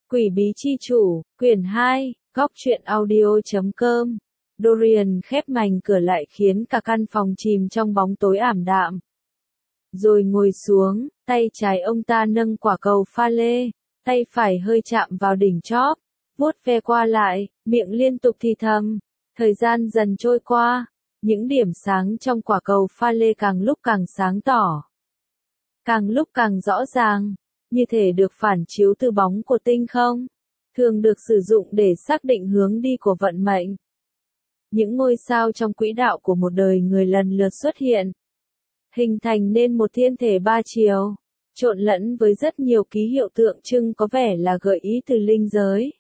Quỷ bí chi chủ, quyển 2, góc truyện audio.com. Dorian khép mành cửa lại khiến cả căn phòng chìm trong bóng tối ảm đạm. Rồi ngồi xuống, tay trái ông ta nâng quả cầu pha lê, tay phải hơi chạm vào đỉnh chóp, vuốt ve qua lại, miệng liên tục thì thầm. Thời gian dần trôi qua, những điểm sáng trong quả cầu pha lê càng lúc càng sáng tỏ, càng lúc càng rõ ràng, như thể được phản chiếu từ bóng của tinh không, thường được sử dụng để xác định hướng đi của vận mệnh. Những ngôi sao trong quỹ đạo của một đời người lần lượt xuất hiện, hình thành nên một thiên thể ba chiều, trộn lẫn với rất nhiều ký hiệu tượng trưng có vẻ là gợi ý từ linh giới.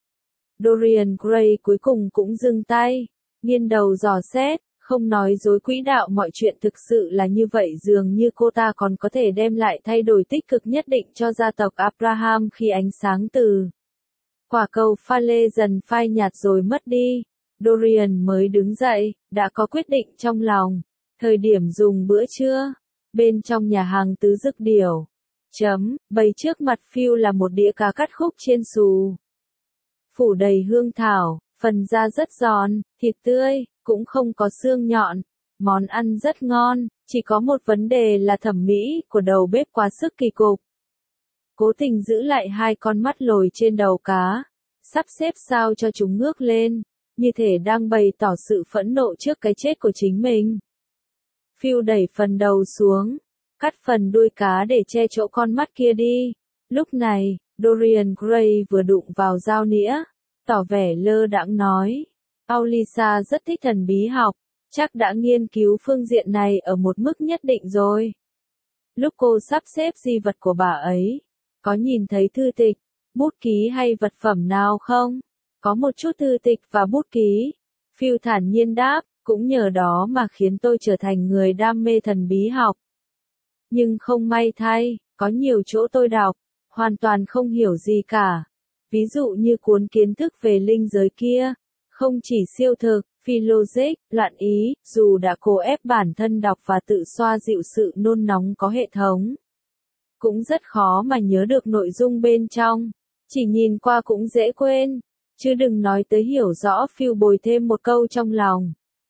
Dorian Gray cuối cùng cũng dừng tay, nghiêng đầu dò xét, không nói dối quỹ đạo mọi chuyện thực sự là như vậy, dường như cô ta còn có thể đem lại thay đổi tích cực nhất định cho gia tộc Abraham khi ánh sáng từ quả cầu pha lê dần phai nhạt rồi mất đi. Dorian mới đứng dậy, đã có quyết định trong lòng. Thời điểm dùng bữa trưa, bên trong nhà hàng Tứ Dực Điểu. Bày trước mặt Phil là một đĩa cá cắt khúc chiên xù, phủ đầy hương thảo, phần da rất giòn, thịt tươi, cũng không có xương nhọn. Món ăn rất ngon, chỉ có một vấn đề là thẩm mỹ của đầu bếp quá sức kỳ cục. Cố tình giữ lại hai con mắt lồi trên đầu cá, sắp xếp sao cho chúng ngước lên, như thể đang bày tỏ sự phẫn nộ trước cái chết của chính mình. Phil đẩy phần đầu xuống, cắt phần đuôi cá để che chỗ con mắt kia đi. Lúc này, Dorian Gray vừa đụng vào dao nĩa, tỏ vẻ lơ đãng nói. Alyssa rất thích thần bí học, chắc đã nghiên cứu phương diện này ở một mức nhất định rồi. Lúc cô sắp xếp di vật của bà ấy, có nhìn thấy thư tịch, bút ký hay vật phẩm nào không? Có một chút thư tịch và bút ký. Phil thản nhiên đáp, cũng nhờ đó mà khiến tôi trở thành người đam mê thần bí học. Nhưng không may thay, có nhiều chỗ tôi đọc, hoàn toàn không hiểu gì cả. Ví dụ như cuốn kiến thức về linh giới kia, không chỉ siêu thực, phi logic, loạn ý, dù đã cố ép bản thân đọc và tự xoa dịu sự nôn nóng có hệ thống, cũng rất khó mà nhớ được nội dung bên trong, chỉ nhìn qua cũng dễ quên, chứ đừng nói tới hiểu rõ. Phil bồi thêm một câu trong lòng.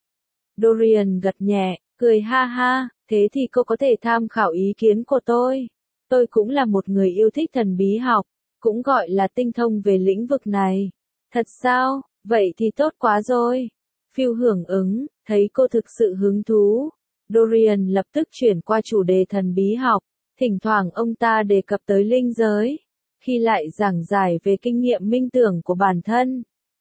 Dorian gật nhẹ, cười ha ha, thế thì cô có thể tham khảo ý kiến của tôi. Tôi cũng là một người yêu thích thần bí học, cũng gọi là tinh thông về lĩnh vực này. Thật sao? Vậy thì tốt quá rồi. Phil hưởng ứng, thấy cô thực sự hứng thú. Dorian lập tức chuyển qua chủ đề thần bí học. Thỉnh thoảng ông ta đề cập tới linh giới, khi lại giảng giải về kinh nghiệm minh tưởng của bản thân.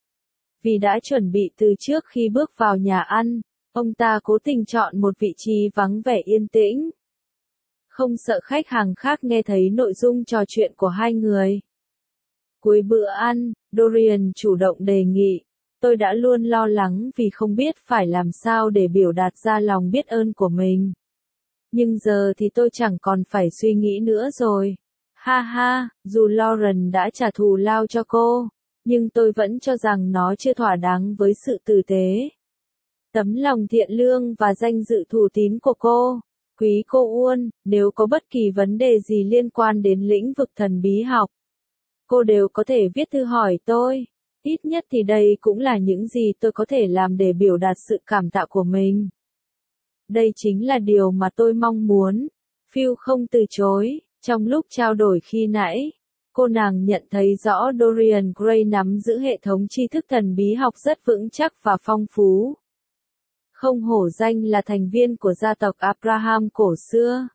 Vì đã chuẩn bị từ trước khi bước vào nhà ăn, ông ta cố tình chọn một vị trí vắng vẻ yên tĩnh, không sợ khách hàng khác nghe thấy nội dung trò chuyện của hai người. Cuối bữa ăn, Dorian chủ động đề nghị, tôi đã luôn lo lắng vì không biết phải làm sao để biểu đạt ra lòng biết ơn của mình. Nhưng giờ thì tôi chẳng còn phải suy nghĩ nữa rồi. Ha ha, dù Lauren đã trả thù lao cho cô, nhưng tôi vẫn cho rằng nó chưa thỏa đáng với sự tử tế, tấm lòng thiện lương và danh dự thủ tín của cô. Quý cô Uôn, nếu có bất kỳ vấn đề gì liên quan đến lĩnh vực thần bí học, cô đều có thể viết thư hỏi tôi. Ít nhất thì đây cũng là những gì tôi có thể làm để biểu đạt sự cảm tạ của mình. Đây chính là điều mà tôi mong muốn. Phil không từ chối. Trong lúc trao đổi khi nãy, cô nàng nhận thấy rõ Dorian Gray nắm giữ hệ thống tri thức thần bí học rất vững chắc và phong phú. Không hổ danh là thành viên của gia tộc Abraham cổ xưa.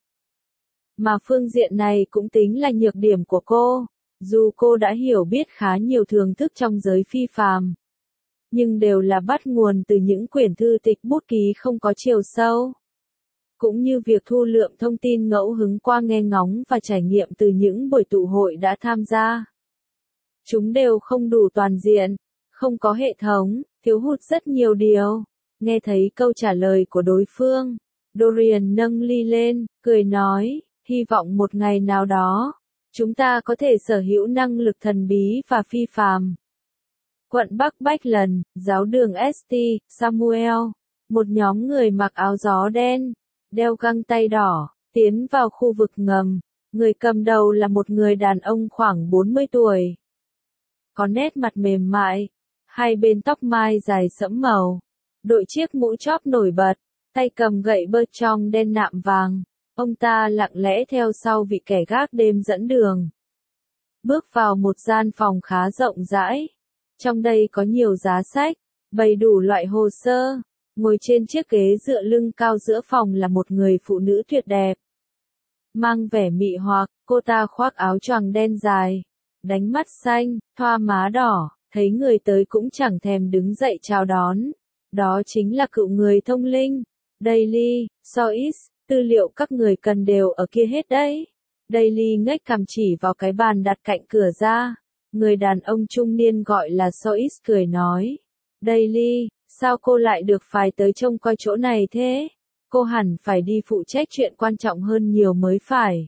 Mà phương diện này cũng tính là nhược điểm của cô. Dù cô đã hiểu biết khá nhiều thưởng thức trong giới phi phàm, nhưng đều là bắt nguồn từ những quyển thư tịch bút ký không có chiều sâu. Cũng như việc thu lượm thông tin ngẫu hứng qua nghe ngóng và trải nghiệm từ những buổi tụ hội đã tham gia. Chúng đều không đủ toàn diện, không có hệ thống, thiếu hụt rất nhiều điều. Nghe thấy câu trả lời của đối phương, Dorian nâng ly lên, cười nói, hy vọng một ngày nào đó, chúng ta có thể sở hữu năng lực thần bí và phi phàm. Quận Bắc Backlund, giáo đường St. Samuel, một nhóm người mặc áo gió đen, đeo găng tay đỏ, tiến vào khu vực ngầm. Người cầm đầu là một người đàn ông khoảng 40 tuổi. có nét mặt mềm mại, hai bên tóc mai dài sẫm màu, đội chiếc mũ chóp nổi bật, tay cầm gậy bơ trong đen nạm vàng. Ông ta lặng lẽ theo sau vị kẻ gác đêm dẫn đường. Bước vào một gian phòng khá rộng rãi. Trong đây có nhiều giá sách, bày đủ loại hồ sơ. Ngồi trên chiếc ghế dựa lưng cao giữa phòng là một người phụ nữ tuyệt đẹp. Mang vẻ mị hoặc, cô ta khoác áo choàng đen dài, đánh mắt xanh, thoa má đỏ, thấy người tới cũng chẳng thèm đứng dậy chào đón. Đó chính là cựu người thông linh, Daily, Sois, tư liệu các người cần đều ở kia hết đấy. Daily ngách cằm chỉ vào cái bàn đặt cạnh cửa ra. Người đàn ông trung niên gọi là Sois cười nói. Daily, sao cô lại được phái tới trông coi chỗ này thế? Cô hẳn phải đi phụ trách chuyện quan trọng hơn nhiều mới phải.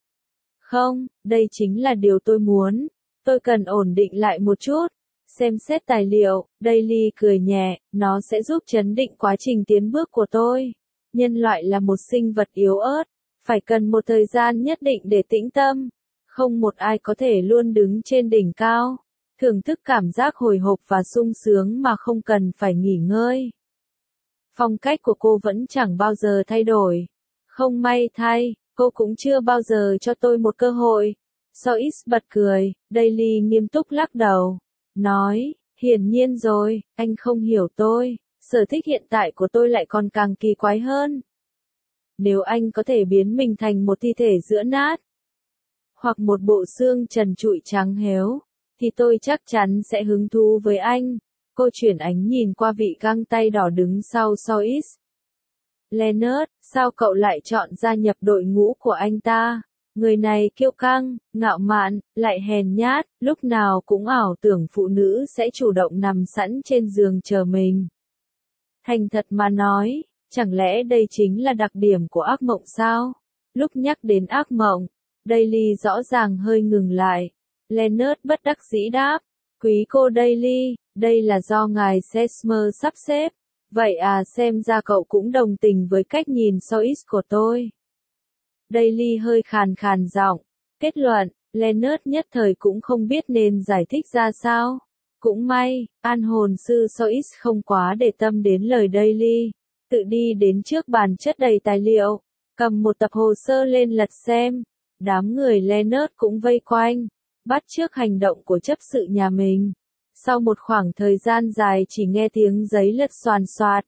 Không, đây chính là điều tôi muốn. Tôi cần ổn định lại một chút. Xem xét tài liệu, Daily cười nhẹ, nó sẽ giúp chấn định quá trình tiến bước của tôi. Nhân loại là một sinh vật yếu ớt, phải cần một thời gian nhất định để tĩnh tâm. Không một ai có thể luôn đứng trên đỉnh cao, thưởng thức cảm giác hồi hộp và sung sướng mà không cần phải nghỉ ngơi. Phong cách của cô vẫn chẳng bao giờ thay đổi. Không may thay, cô cũng chưa bao giờ cho tôi một cơ hội. Sois bật cười, Daily nghiêm túc lắc đầu. Nói, hiển nhiên rồi, anh không hiểu tôi, sở thích hiện tại của tôi lại còn càng kỳ quái hơn. Nếu anh có thể biến mình thành một thi thể giữa nát, hoặc một bộ xương trần trụi trắng héo, thì tôi chắc chắn sẽ hứng thú với anh. Cô chuyển ánh nhìn qua vị găng tay đỏ đứng sau Sois. Leonard, sao cậu lại chọn gia nhập đội ngũ của anh ta? Người này kiêu căng, ngạo mạn, lại hèn nhát, lúc nào cũng ảo tưởng phụ nữ sẽ chủ động nằm sẵn trên giường chờ mình. Thành thật mà nói, chẳng lẽ đây chính là đặc điểm của ác mộng sao? Lúc nhắc đến ác mộng, Daily rõ ràng hơi ngừng lại. Leonard bất đắc dĩ đáp, quý cô Daily, đây là do ngài Sesmer sắp xếp. Vậy à, xem ra cậu cũng đồng tình với cách nhìn Sois của tôi. Daily hơi khàn khàn giọng, kết luận, Leonard nhất thời cũng không biết nên giải thích ra sao. Cũng may, an hồn sư Sois không quá để tâm đến lời Daily, tự đi đến trước bàn chất đầy tài liệu, cầm một tập hồ sơ lên lật xem. Đám người Leonard cũng vây quanh, bắt chước hành động của chấp sự nhà mình. Sau một khoảng thời gian dài chỉ nghe tiếng giấy lật xoàn xoạt,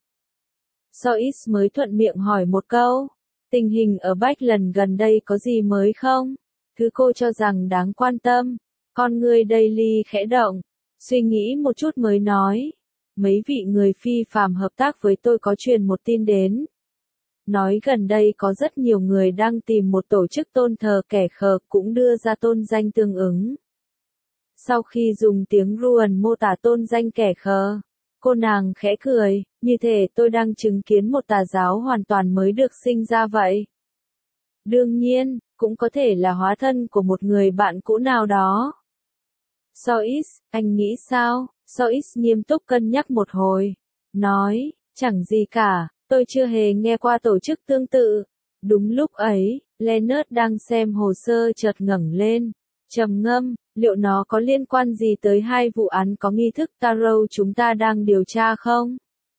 Sois mới thuận miệng hỏi một câu. Tình hình ở Bách gần đây có gì mới không? Thứ cô cho rằng đáng quan tâm. Con người Daily khẽ động, suy nghĩ một chút mới nói. Mấy vị người phi phàm hợp tác với tôi có truyền một tin đến. Nói gần đây có rất nhiều người đang tìm một tổ chức tôn thờ kẻ khờ cũng đưa ra tôn danh tương ứng. Sau khi dùng tiếng Ruan mô tả tôn danh kẻ khờ, cô nàng khẽ cười, như thể tôi đang chứng kiến một tà giáo hoàn toàn mới được sinh ra vậy. Đương nhiên, cũng có thể là hóa thân của một người bạn cũ nào đó. Sois, anh nghĩ sao? Sois nghiêm túc cân nhắc một hồi. Nói, chẳng gì cả, tôi chưa hề nghe qua tổ chức tương tự. Đúng lúc ấy, Leonard đang xem hồ sơ chợt ngẩng lên, trầm ngâm, liệu nó có liên quan gì tới hai vụ án có nghi thức tarot chúng ta đang điều tra không?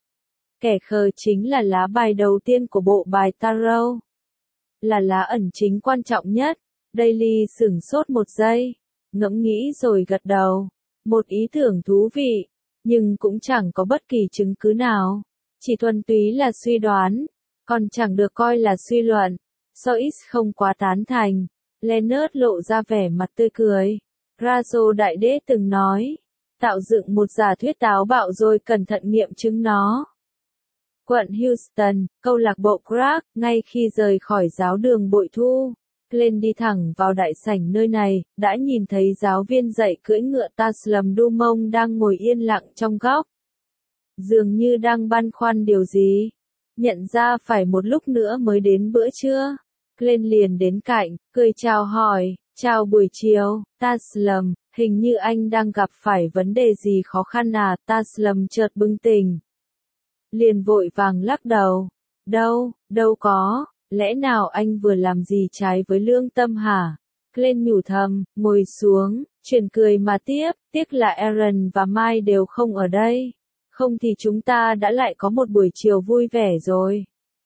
Kẻ khờ chính là lá bài đầu tiên của bộ bài tarot. Là lá ẩn chính quan trọng nhất. Daily sửng sốt một giây, ngẫm nghĩ rồi gật đầu. Một ý tưởng thú vị, nhưng cũng chẳng có bất kỳ chứng cứ nào. Chỉ thuần túy là suy đoán, còn chẳng được coi là suy luận. Sois không quá tán thành. Leonard lộ ra vẻ mặt tươi cười. Razo Đại Đế từng nói, tạo dựng một giả thuyết táo bạo rồi cẩn thận nghiệm chứng nó. Quận Houston, câu lạc bộ Crack, ngay khi rời khỏi giáo đường bội thu, Glenn đi thẳng vào đại sảnh nơi này, đã nhìn thấy giáo viên dạy cưỡi ngựa Taslam Dumont đang ngồi yên lặng trong góc. Dường như đang băn khoăn điều gì. Nhận ra phải một lúc nữa mới đến bữa trưa. Glenn liền đến cạnh, cười chào hỏi, chào buổi chiều, Taslam, hình như anh đang gặp phải vấn đề gì khó khăn à, Taslam chợt bừng tỉnh. Liền vội vàng lắc đầu, đâu có, lẽ nào anh vừa làm gì trái với lương tâm hả? Glenn nhủ thầm, ngồi xuống, chuyển cười mà tiếp, tiếc là Aaron và Mai đều không ở đây. Không thì chúng ta đã lại có một buổi chiều vui vẻ rồi.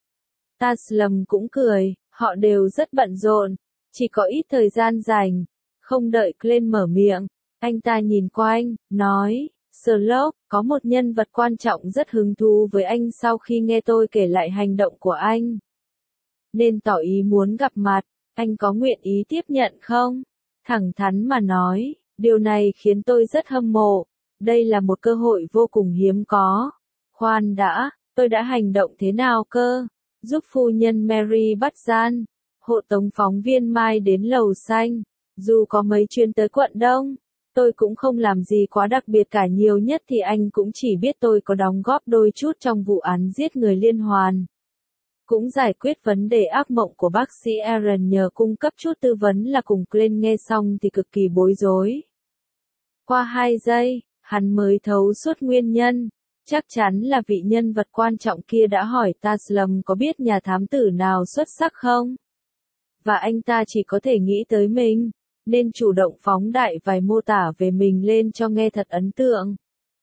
Taslim cũng cười, họ đều rất bận rộn, chỉ có ít thời gian dành. Không đợi Glenn mở miệng, anh ta nhìn quanh, nói, Sherlock, có một nhân vật quan trọng rất hứng thú với anh sau khi nghe tôi kể lại hành động của anh. Nên tỏ ý muốn gặp mặt, anh có nguyện ý tiếp nhận không? Thẳng thắn mà nói, điều này khiến tôi rất hâm mộ. Đây là một cơ hội vô cùng hiếm có. Khoan đã, tôi đã hành động thế nào cơ? Giúp phu nhân Mary bắt gian, hộ tống phóng viên Mai đến lầu xanh. Dù có mấy chuyến tới quận Đông, tôi cũng không làm gì quá đặc biệt cả, nhiều nhất thì anh cũng chỉ biết tôi có đóng góp đôi chút trong vụ án giết người liên hoàn. Cũng giải quyết vấn đề ác mộng của bác sĩ Aaron nhờ cung cấp chút tư vấn là cùng. Glenn nghe xong thì cực kỳ bối rối. Qua 2 giây, hắn mới thấu suốt nguyên nhân. Chắc chắn là vị nhân vật quan trọng kia đã hỏi Taslim có biết nhà thám tử nào xuất sắc không? Và anh ta chỉ có thể nghĩ tới mình, nên chủ động phóng đại vài mô tả về mình lên cho nghe thật ấn tượng.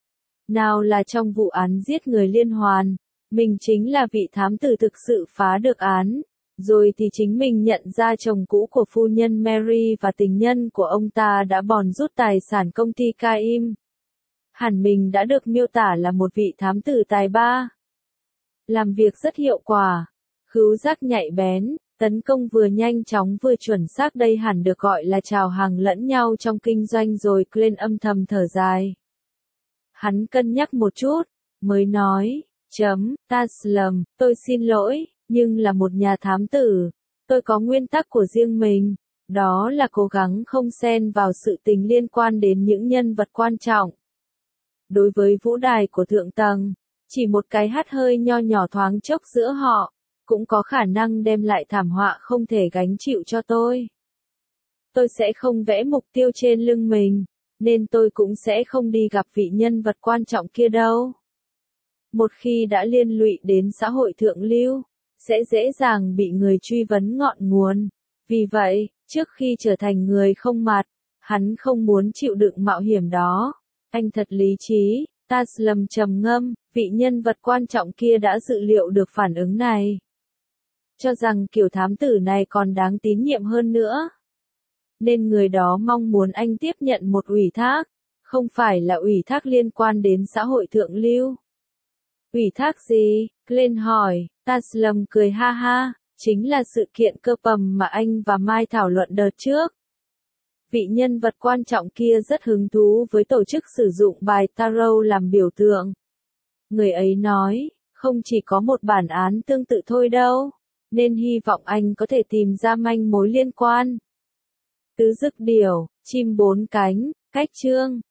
Nào là trong vụ án giết người liên hoàn, mình chính là vị thám tử thực sự phá được án. Rồi thì chính mình nhận ra chồng cũ của phu nhân Mary và tình nhân của ông ta đã bòn rút tài sản công ty Caim. Hẳn mình đã được miêu tả là một vị thám tử tài ba. Làm việc rất hiệu quả, khứu giác nhạy bén, tấn công vừa nhanh chóng vừa chuẩn xác, đây hẳn được gọi là chào hàng lẫn nhau trong kinh doanh rồi. Glenn âm thầm thở dài. Hắn cân nhắc một chút, mới nói, Taslim, tôi xin lỗi, nhưng là một nhà thám tử, tôi có nguyên tắc của riêng mình, đó là cố gắng không xen vào sự tình liên quan đến những nhân vật quan trọng. Đối với vũ đài của thượng tầng, chỉ một cái hắt hơi nho nhỏ thoáng chốc giữa họ, cũng có khả năng đem lại thảm họa không thể gánh chịu cho tôi. Tôi sẽ không vẽ mục tiêu trên lưng mình, nên tôi cũng sẽ không đi gặp vị nhân vật quan trọng kia đâu. Một khi đã liên lụy đến xã hội thượng lưu, sẽ dễ dàng bị người truy vấn ngọn nguồn. Vì vậy, trước khi trở thành người không mặt, hắn không muốn chịu đựng mạo hiểm đó. Anh thật lý trí. Taslim trầm ngâm, vị nhân vật quan trọng kia đã dự liệu được phản ứng này. Cho rằng kiểu thám tử này còn đáng tín nhiệm hơn nữa. Nên người đó mong muốn anh tiếp nhận một ủy thác, không phải là ủy thác liên quan đến xã hội thượng lưu. Ủy thác gì? Glenn hỏi. Taslim cười ha ha, chính là sự kiện cơ bầm mà anh và Mai thảo luận đợt trước. Vị nhân vật quan trọng kia rất hứng thú với tổ chức sử dụng bài tarot làm biểu tượng. Người ấy nói, không chỉ có một bản án tương tự thôi đâu, nên hy vọng anh có thể tìm ra manh mối liên quan. Tứ dực điểu, chim bốn cánh, cách chương.